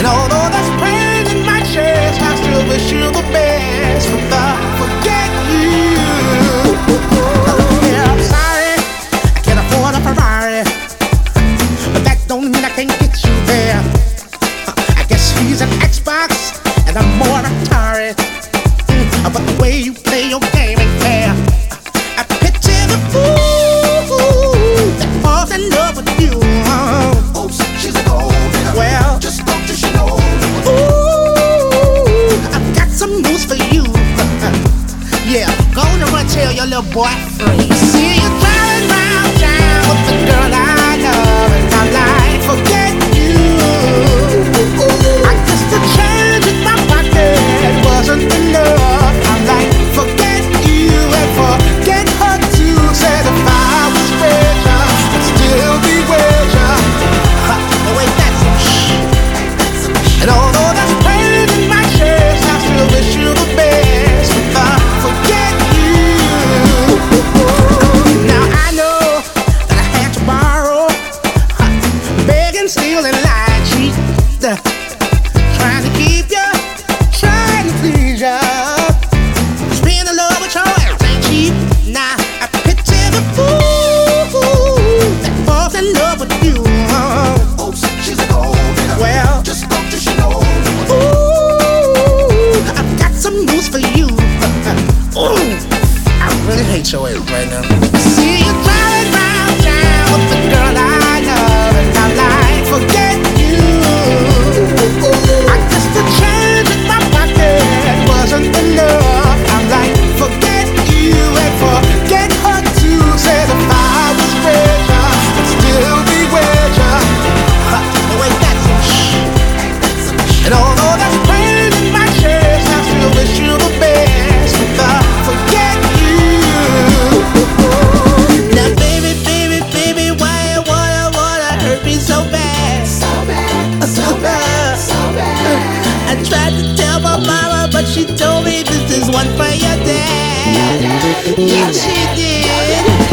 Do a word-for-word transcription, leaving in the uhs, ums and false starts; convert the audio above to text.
although there's pain in my chest, I still wish you the best. But I forget you. Yeah, I'm sorry, I can't afford a Ferrari, but that don't mean I can't get you there. I guess he's an Xbox and I'm more Atari. Mm, but the way you play your game ain't fair. I picture the fool that falls in love with you. Oops, she's a gold digger. Well, just don't you she know. Ooh, I've got some news for you. Yeah, go on and run tell your little boy free. See you driving round town with the girl I love, and I'm like, forget you. I guess the change in my pocket wasn't enough. I'm like, forget you and forget her too. Said if I was richer, I'd still be with ya. Oh wait, that's some shh. And although there's pain in my chest, I still wish you the best. But I forget you. Now I know that I had to borrow, beg and steal and lie, cheat, trying to keep ya, trying to please ya. Just being in love with your ass ain't cheap. Now I picture the fool that falls in love with you. Oops, she's a gold digger. Well, just don't you she know. ooh, I've got some news for you. Ooh, I really hate your ass right now. See you driving round town with the girl I love, and I'm like, forget you. I guess the change in my pocket wasn't enough. I'm like, forget you and forget her too. Said if I was richer, I'd still be with ya. Oh wait, that's some shh. And although there's pain in my chest, I still wish you the best. But I forget you. Now baby, baby, baby, why you wanna, wanna hurt me so bad? So bad, so bad, so bad. I tried to tell my mama, but she told me this is one for your dad. Yeah, she did.